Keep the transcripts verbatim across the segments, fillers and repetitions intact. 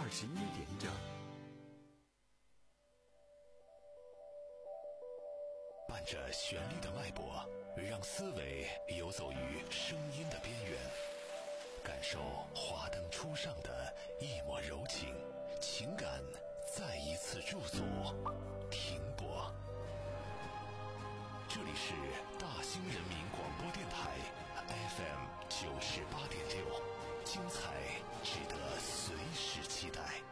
二十一点整。 伴着旋律的脉搏，让思维游走于声音的边缘，感受华灯初上的一抹柔情，情感再一次驻足停泊。这里是大兴人民广播电台 F M 九十八点六，精彩值得随时期待。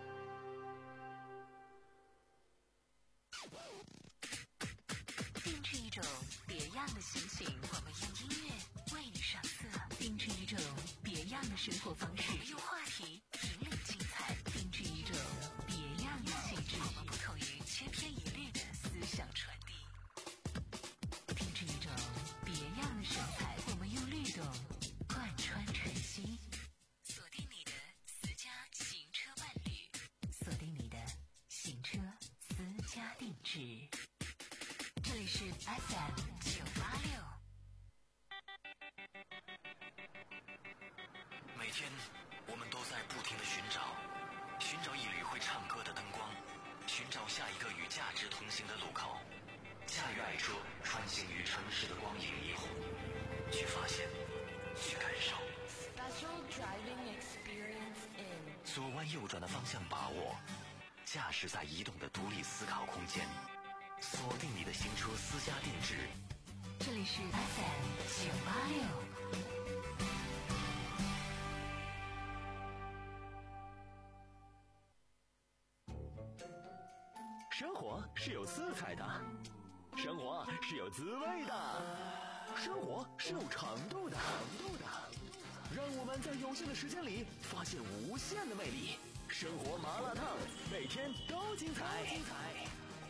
定制一种别样的心情，我们用音乐为你上色；定制一种别样的生活方式，我们用话题引领精彩；定制一种别样的气质，我们不同于千篇一律的思想传递；定制一种别样的神采，我们用律动贯穿晨曦。锁定你的私家行车伴侣，锁定你的行车私家定制。这里是 F M 九八六。 每天我们都在不停地寻找，寻找一缕会唱歌的灯光，寻找下一个与价值同行的路口。驾驭爱车，穿行于城市的光影霓虹，去发现，去感受。 Special driving experience in 左弯右转的方向把握，驾驶在移动的独立思考空间。锁定你的行车私家定制， 这里是 F M 九八六。 生活是有色彩的，生活是有滋味的，生活是有长度的。让我们在有限的时间里发现无限的魅力。生活麻辣烫，每天都精彩。精彩。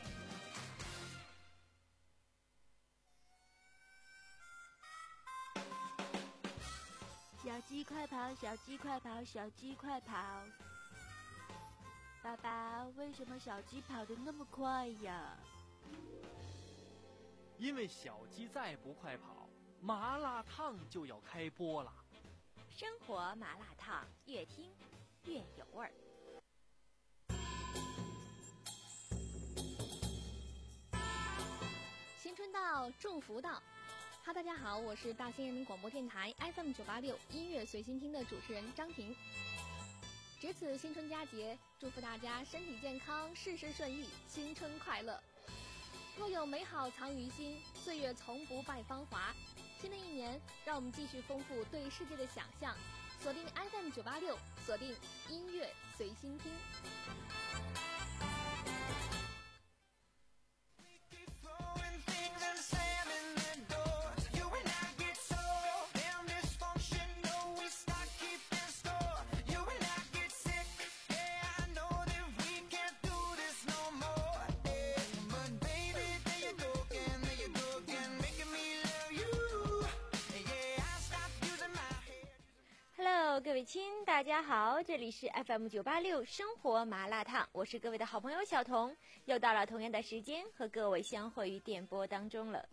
小鸡快跑，小鸡快跑，小鸡快跑！爸爸，为什么小鸡跑得那么快呀？ 因为小鸡再不快跑，麻辣烫就要开播了。 生活麻辣烫，越听越有味儿。 新春到，祝福到。哈，大家好，我是大兴人民广播电台 F M 九八六音乐随心听的主持人张婷。值此新春佳节，祝福大家身体健康，事事顺意，新春快乐。若有美好藏于心，岁月从不败芳华。新的一年，让我们继续丰富对世界的想象，锁定 F M 九八六，锁定音乐随心听。 Hello， 各位亲，大家好，这里是 F M 九八六生活麻辣烫，我是各位的好朋友小彤，又到了同样的时间和各位相会于电波当中了。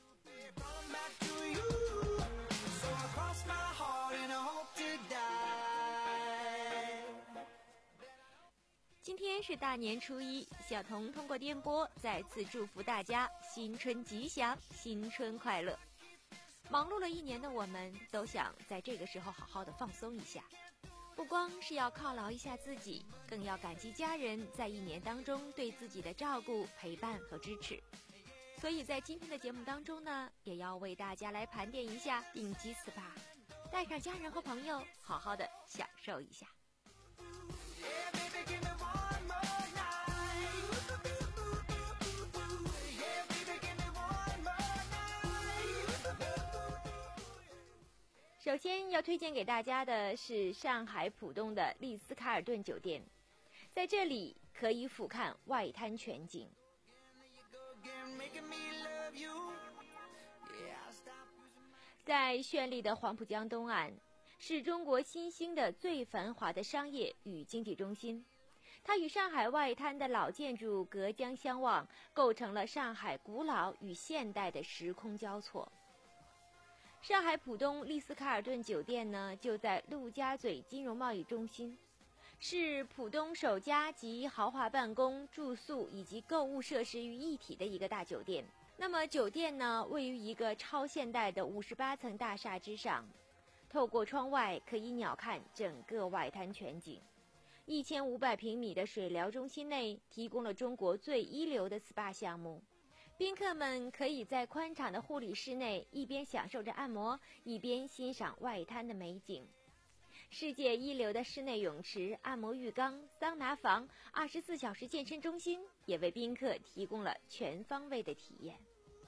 今天是大年初一，小彤通过电波再次祝福大家新春吉祥，新春快乐。忙碌了一年的我们都想在这个时候好好的放松一下，不光是要犒劳一下自己，更要感激家人在一年当中对自己的照顾、陪伴和支持。所以在今天的节目当中呢，也要为大家来盘点一下应急 S P A， 带上家人和朋友好好的享受一下。首先要推荐给大家的是上海浦东的丽思卡尔顿酒店，在这里可以俯瞰外滩全景。在绚丽的黄浦江东岸，是中国新兴的最繁华的商业与经济中心，它与上海外滩的老建筑隔江相望，构成了上海古老与现代的时空交错。上海浦东丽思卡尔顿酒店呢，就在陆家嘴金融贸易中心， 是浦东首家集豪华办公、住宿以及购物设施于一体的一个大酒店。那么酒店呢，位于一个超现代的五十八层大厦之上，透过窗外可以鸟瞰整个外滩全景。一千五百平米的水疗中心内提供了中国最一流的 S P A 项目，宾客们可以在宽敞的护理室内一边享受着按摩，一边欣赏外滩的美景。世界一流的室内泳池、按摩浴缸、桑拿房、二十四小时健身中心也为宾客提供了全方位的体验。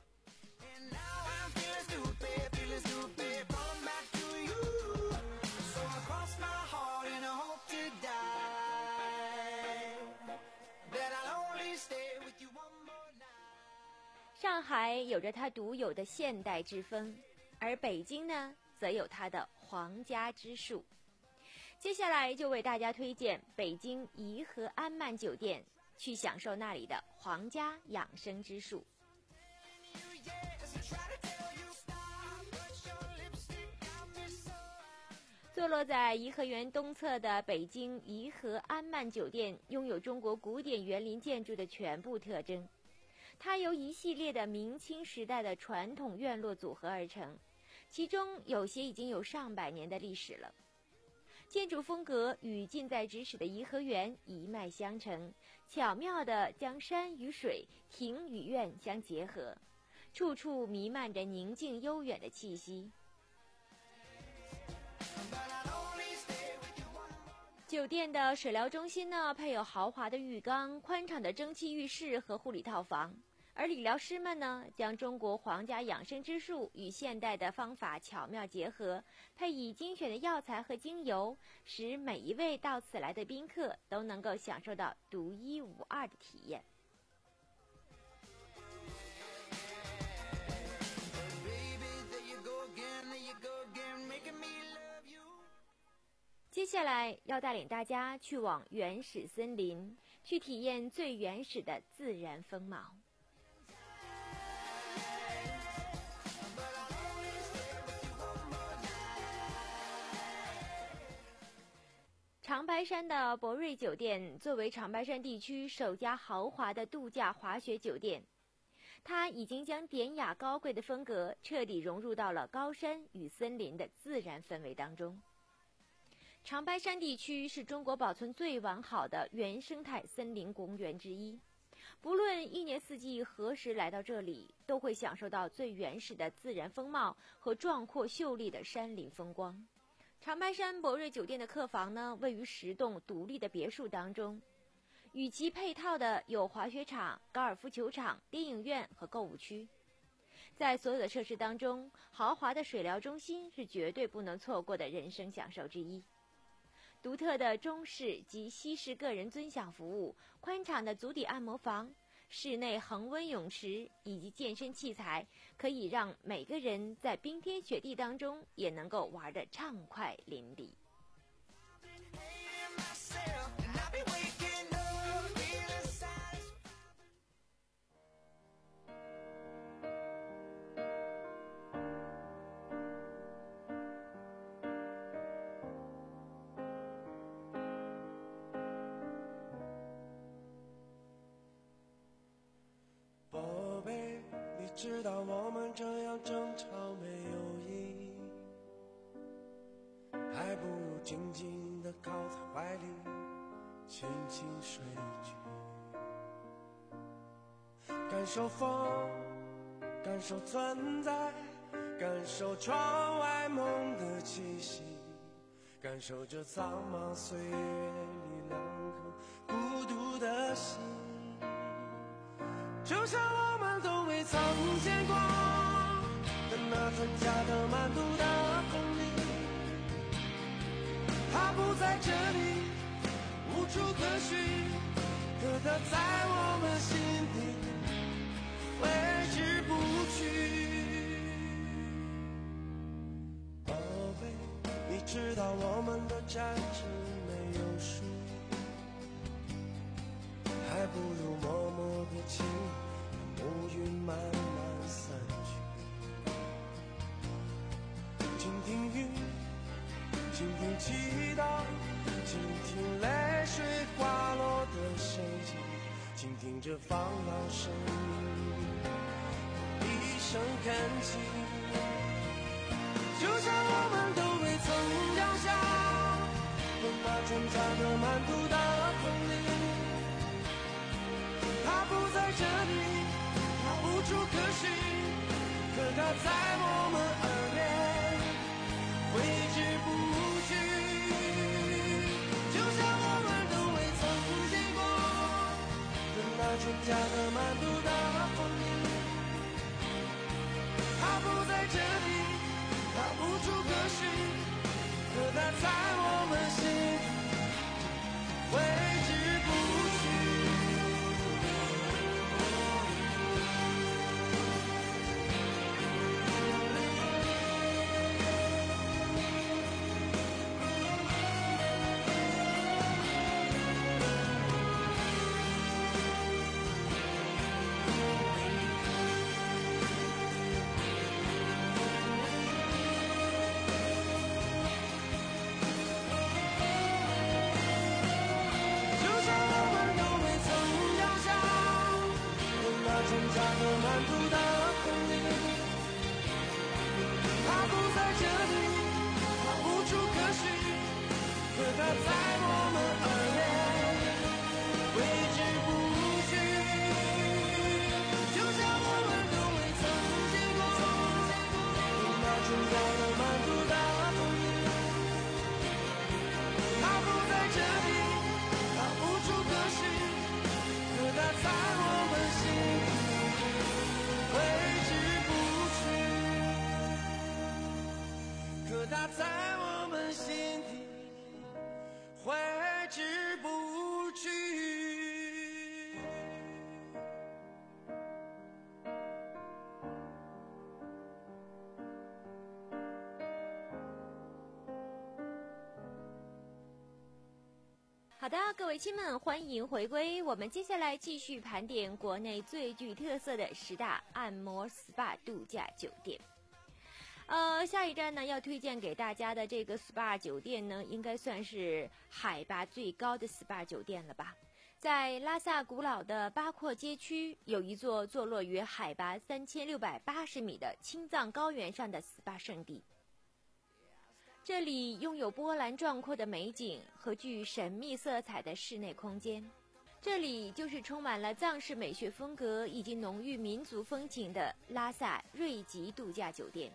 上海有着它独有的现代之风，而北京呢，则有它的皇家之术。接下来就为大家推荐北京颐和安曼酒店，去享受那里的皇家养生之术。坐落在颐和园东侧的北京颐和安曼酒店，拥有中国古典园林建筑的全部特征。它由一系列的明清时代的传统院落组合而成，其中有些已经有上百年的历史了。建筑风格与近在咫尺的颐和园一脉相承，巧妙地将山与水、庭与院相结合，处处弥漫着宁静悠远的气息。酒店的水疗中心呢，配有豪华的浴缸、宽敞的蒸汽浴室和护理套房，而理疗师们呢，将中国皇家养生之术与现代的方法巧妙结合，配以精选的药材和精油，使每一位到此来的宾客都能够享受到独一无二的体验。接下来要带领大家去往原始森林，去体验最原始的自然风貌。长白山的博瑞酒店作为长白山地区首家豪华的度假滑雪酒店，它已经将典雅高贵的风格彻底融入到了高山与森林的自然氛围当中。长白山地区是中国保存最完好的原生态森林公园之一，不论一年四季何时来到这里，都会享受到最原始的自然风貌和壮阔秀丽的山林风光。长白山博瑞酒店的客房呢，位于十栋独立的别墅当中，与其配套的有滑雪场、高尔夫球场、电影院和购物区。在所有的设施当中，豪华的水疗中心是绝对不能错过的人生享受之一。独特的中式及西式个人尊享服务，宽敞的足底按摩房，室内恒温泳池以及健身器材，可以让每个人在冰天雪地当中也能够玩得畅快淋漓。 知道我们这样争吵没有意义，还不如静静地靠在怀里轻轻睡去，感受风，感受存在，感受窗外梦的气息，感受这苍茫岁月里两颗孤独的心，就像我们都未曾见过的那份假的满肚的风里，它不在这里，无处可寻，可它在我们心底挥之不去。宝贝，你知道我们的战争没有输，还不如默默的亲，乌云慢慢散去，倾听雨，倾听祈祷，倾着放浪声音，一声看齐，就像我们都未曾降下，等那春夏的满途大风里，它不在这里，它无处可寻，可它在我们耳边挥之不去，就像我们都未曾见过等那春夏的满途大风里，它不在这里，它无处可寻，可它在我们心里挥之不去。它在我们心底挥之不去。 好的，各位亲们，欢迎回归。我们接下来继续盘点国内最具特色的十大按摩 S P A 度假酒店。呃，下一站呢要推荐给大家的这个 S P A 酒店呢，应该算是海拔最高的 S P A 酒店了吧。在拉萨古老的八廓街区，有一座坐落于海拔三千六百八十米的青藏高原上的 S P A 圣地。这里拥有波澜壮阔的美景和具神秘色彩的室内空间。这里就是充满了藏式美学风格以及浓郁民族风情的拉萨瑞吉度假酒店。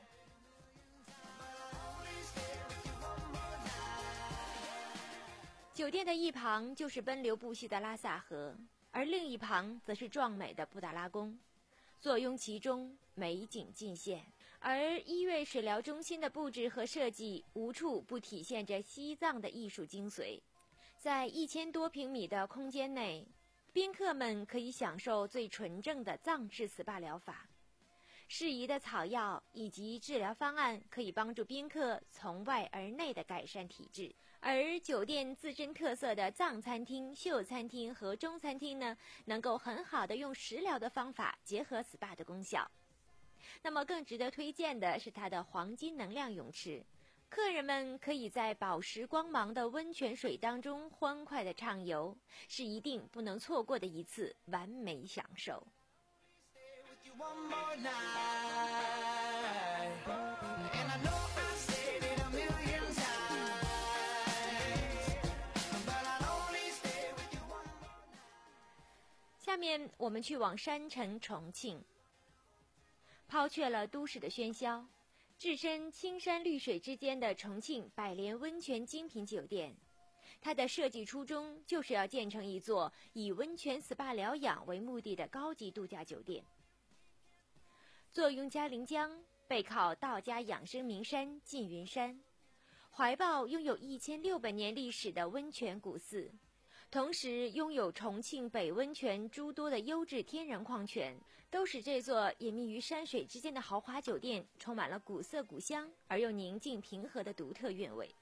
酒店的一旁就是奔流不息的拉萨河，而另一旁则是壮美的布达拉宫，坐拥其中，美景尽现。而医院水疗中心的布置和设计，无处不体现着西藏的艺术精髓。在一千多平米的空间内，宾客们可以享受最纯正的藏式 S P A 疗法，适宜的草药以及治疗方案可以帮助宾客从外而内的改善体质。而酒店自身特色的藏餐厅、秀餐厅和中餐厅呢，能够很好的用食疗的方法结合 S P A 的功效。那么更值得推荐的是它的黄金能量泳池，客人们可以在宝石光芒的温泉水当中欢快的畅游，是一定不能错过的一次完美享受。下面我们去往山城重庆，抛却了都市的喧嚣，置身青山绿水之间的重庆百联温泉精品酒店，它的设计初衷就是要建成一座以温泉 S P A 疗养为目的的高级度假酒店。坐拥嘉陵江，背靠道家养生名山缙云山，怀抱拥有一千六百年历史的温泉古寺，同时拥有重庆北温泉诸多的优质天然矿泉，都使这座隐秘于山水之间的豪华酒店充满了古色古香而又宁静平和的独特韵味。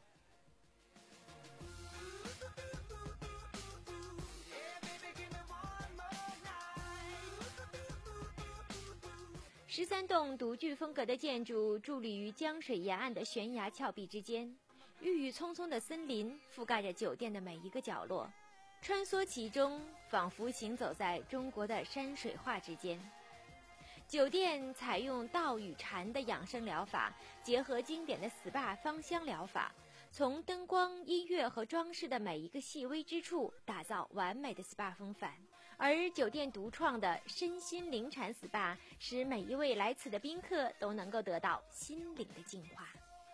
十三栋独具风格的建筑伫立于江水沿岸的悬崖峭壁之间，郁郁葱葱的森林覆盖着酒店的每一个角落， 穿梭其中，仿佛行走在中国的山水画之间。酒店采用道与禅的养生疗法，结合经典的 S P A 芳香疗法，从灯光、音乐和装饰的每一个细微之处，打造完美的 S P A 风范。而酒店独创的身心灵禅 S P A， 使每一位来此的宾客都能够得到心灵的净化。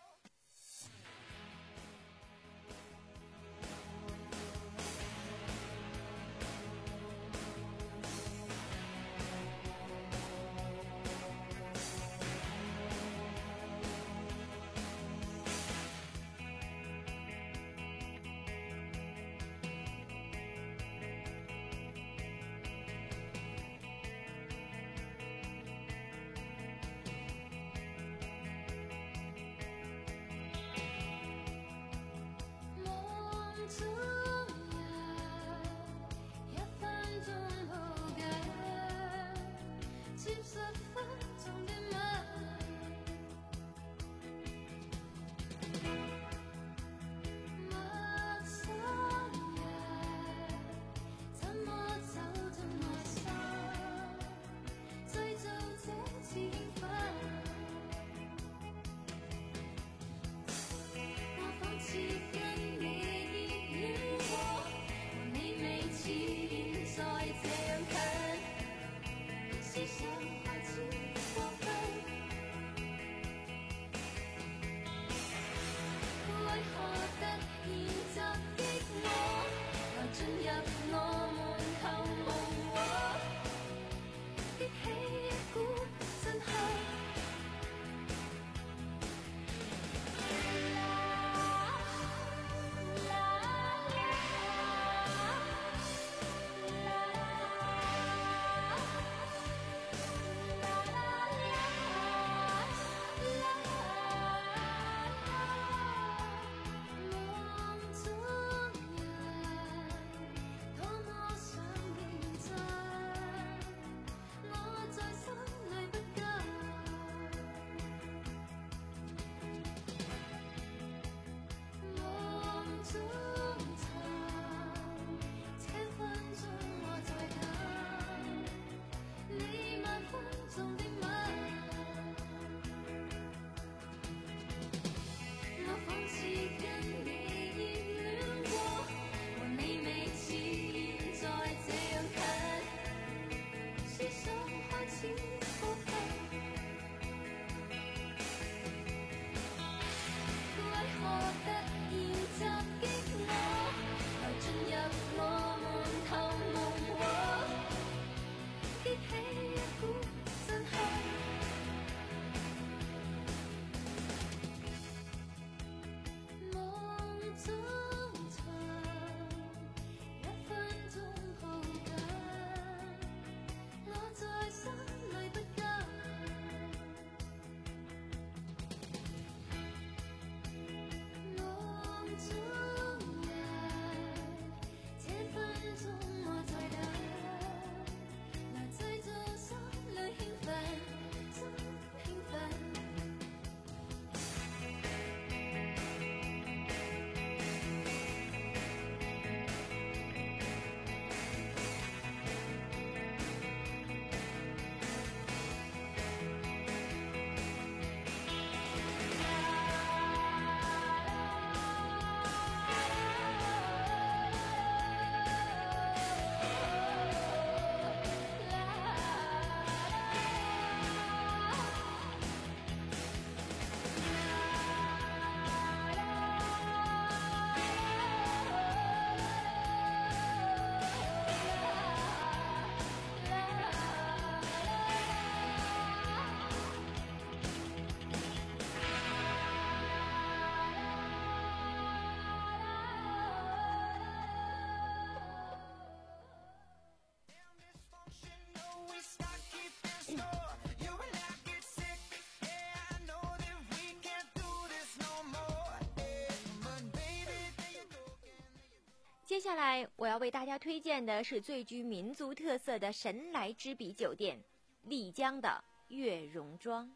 接下来我要为大家推荐的是最具民族特色的神来之笔酒店——丽江的悦榕庄。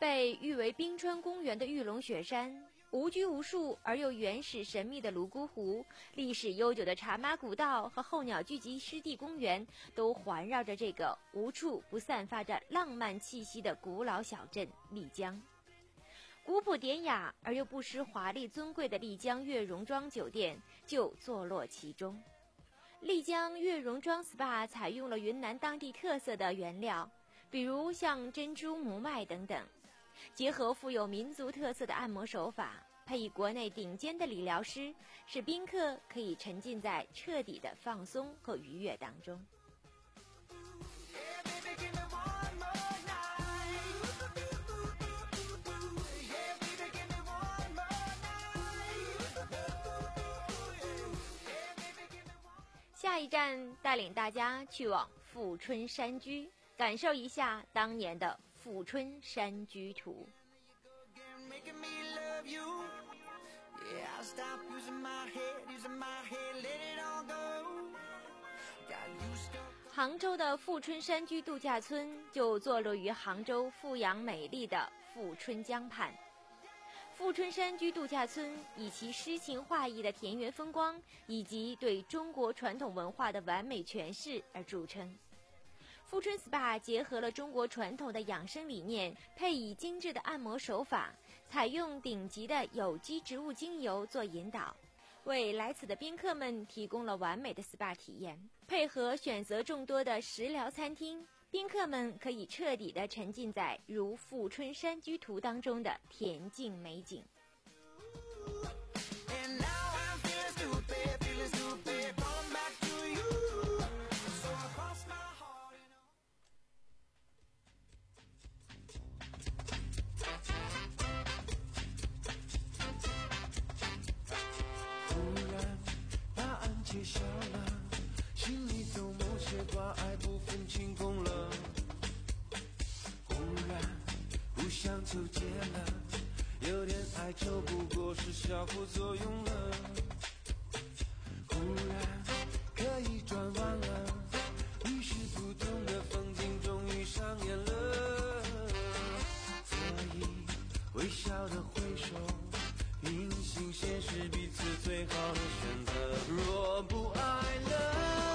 被誉为冰川公园的玉龙雪山，无拘无束而又原始神秘的泸沽湖，历史悠久的茶马古道和候鸟聚集湿地公园，都环绕着这个无处不散发着浪漫气息的古老小镇丽江。古朴典雅而又不失华丽尊贵的丽江悦榕庄酒店就坐落其中。丽江悦榕庄 S P A 采用了云南当地特色的原料，比如像珍珠母麦等等，结合富有民族特色的按摩手法，配以国内顶尖的理疗师，使宾客可以沉浸在彻底的放松和愉悦当中。下一站带领大家去往富春山居，感受一下当年的富春山居图。杭州的富春山居度假村就坐落于杭州富阳美丽的富春江畔。富春山居度假村以其诗情画意的田园风光以及对中国传统文化的完美诠释而著称。富春 S P A 结合了中国传统的养生理念，配以精致的按摩手法，采用顶级的有机植物精油做引导，为来此的宾客们提供了完美的 S P A 体验。配合选择众多的食疗餐厅，宾客们可以彻底地沉浸在如富春山居图当中的恬静美景。 忽然答案揭晓了，心里头某些挂碍不分青红了，忽然不想纠结了，有点哀愁不过是小副作用了，忽然可以转弯了，于是不同的风景终于上演了，所以微笑的挥手，平行线是彼此最好的选择。若不爱了，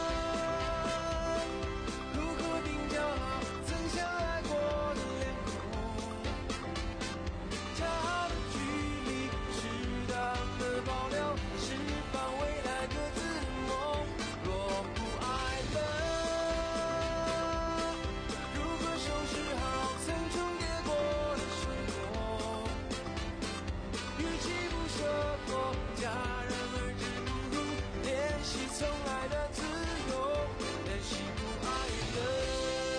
如何定调好曾相爱过的脸孔？骄傲的距离，适当的保留，释放未来各自梦。若不爱了，如何收拾好曾重叠过的生活？与其不舍过，戛然而止，不如练习从来的自由，练习不爱了。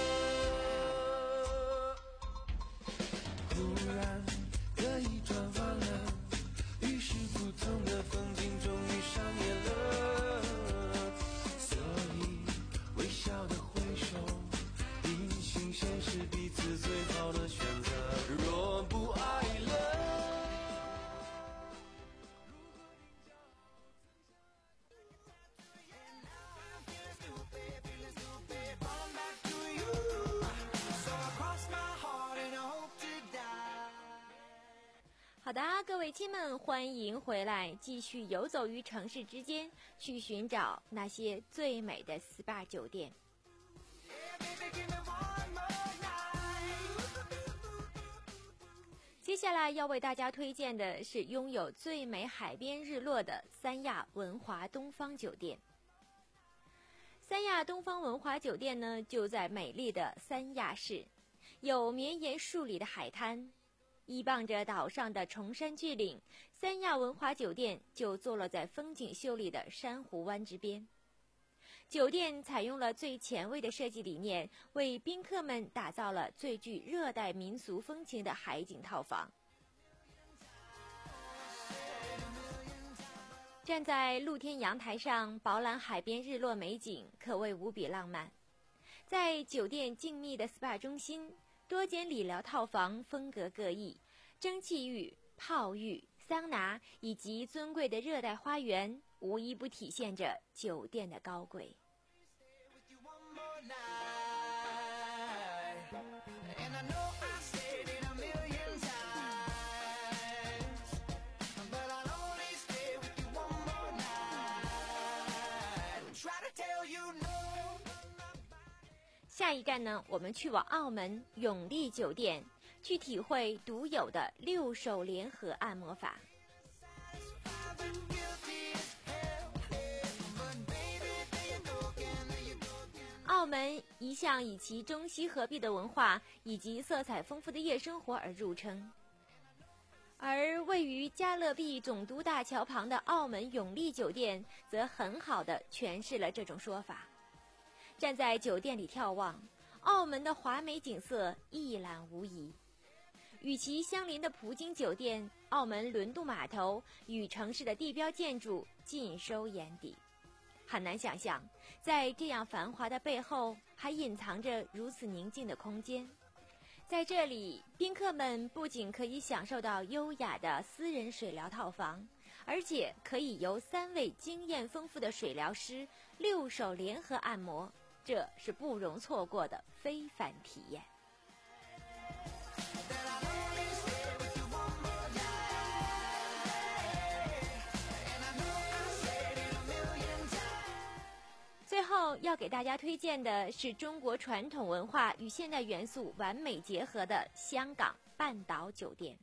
忽然可以转弯了，于是不同的风景终于上演了，所以微笑的挥手，平行线是彼此最好的选择。若不爱了， 好的，各位亲们，欢迎回来，继续游走于城市之间，去寻找那些最美的 S P A 酒店。接下来要为大家推荐的是拥有最美海边日落的三亚文华东方酒店。三亚东方文华酒店呢，就在美丽的三亚市，有绵延数里的海滩，依傍着岛上的崇山峻岭，三亚文华酒店就坐落在风景秀丽的珊瑚湾之边。酒店采用了最前卫的设计理念，为宾客们打造了最具热带民俗风情的海景套房。站在露天阳台上饱览海边日落美景，可谓无比浪漫。在酒店静谧的 S P A 中心，多间理疗套房风格各异，蒸汽浴、泡浴、桑拿以及尊贵的热带花园，无一不体现着酒店的高贵。 下一站呢，我们去往澳门永利酒店，去体会独有的六手联合按摩法。澳门一向以其中西合璧的文化以及色彩丰富的夜生活而著称，而位于加勒比总督大桥旁的澳门永利酒店则很好地诠释了这种说法。站在酒店里眺望，澳门的华美景色一览无遗。与其相邻的葡京酒店、澳门轮渡码头与城市的地标建筑尽收眼底。很难想象，在这样繁华的背后，还隐藏着如此宁静的空间。在这里，宾客们不仅可以享受到优雅的私人水疗套房，而且可以由三位经验丰富的水疗师六手联合按摩，这是不容错过的非凡体验。最后要给大家推荐的是中国传统文化与现代元素完美结合的香港半岛酒店。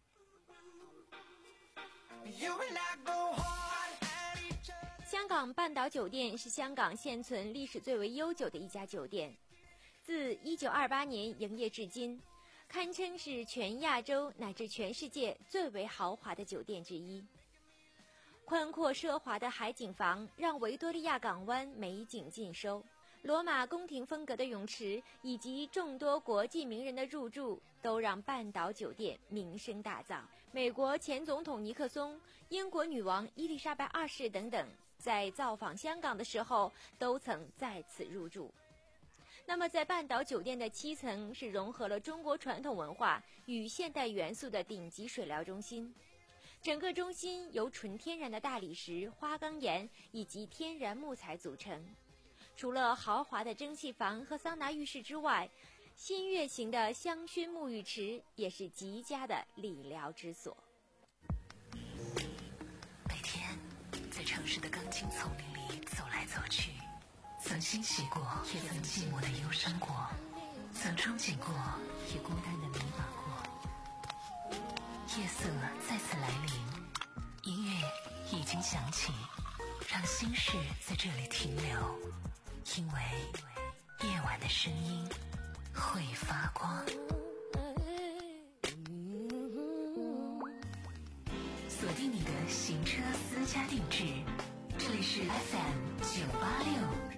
香港半岛酒店是香港现存历史最为悠久的一家酒店，自一九二八年营业至今，堪称是全亚洲乃至全世界最为豪华的酒店之一。宽阔奢华的海景房让维多利亚港湾美景尽收，罗马宫廷风格的泳池以及众多国际名人的入住都让半岛酒店名声大噪。美国前总统尼克松、英国女王伊丽莎白二世等等在造访香港的时候都曾在此入住。那么在半岛酒店的七层是融合了中国传统文化与现代元素的顶级水疗中心，整个中心由纯天然的大理石、花岗岩以及天然木材组成。除了豪华的蒸汽房和桑拿浴室之外，新月形的香薰沐浴池也是极佳的理疗之所。 每天在城市的钢筋丛林里走来走去，曾欣喜过，也曾寂寞的忧伤过，曾憧憬过，也孤单的迷茫过。夜色再次来临，音乐已经响起，让心事在这里停留，因为夜晚的声音会发光。锁定你的行车私家定制，这里是 F M 九八六。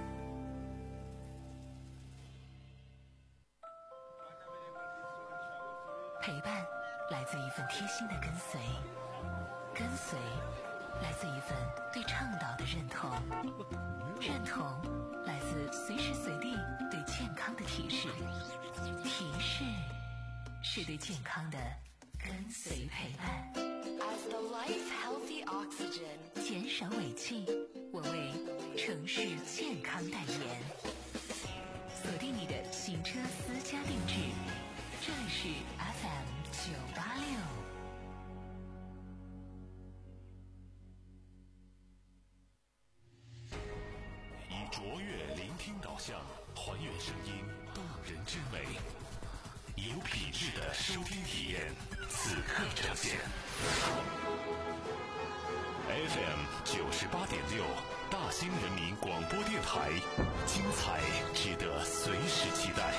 陪伴来自一份贴心的跟随，跟随来自一份对倡导的认同，认同来自随时随地对健康的提示，提示是对健康的跟随陪伴。As the life healthy oxygen， 减少尾气，我为城市健康代言。锁定你的行车私家定制，这里是 F M 九八六。 以卓越聆听导向，还原声音动人之美，有品质的收听体验，此刻呈现。F M 九十八点六，大兴人民广播电台，精彩值得随时期待。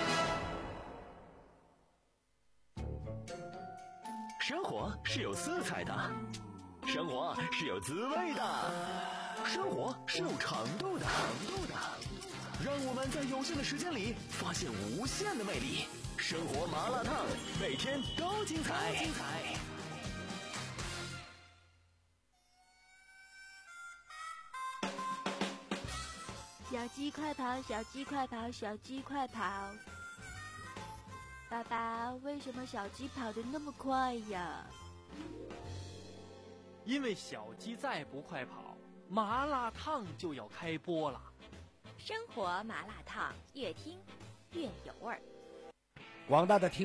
生活是有色彩的，生活是有滋味的，生活是有长度的，让我们在有限的时间里发现无限的魅力。生活麻辣烫，每天都精彩。 小鸡快跑，小鸡快跑，小鸡快跑！爸爸，为什么小鸡跑得那么快呀？ 因为小鸡再不快跑，麻辣烫就要开播了。 生活麻辣烫，越听越有味儿。 广大的听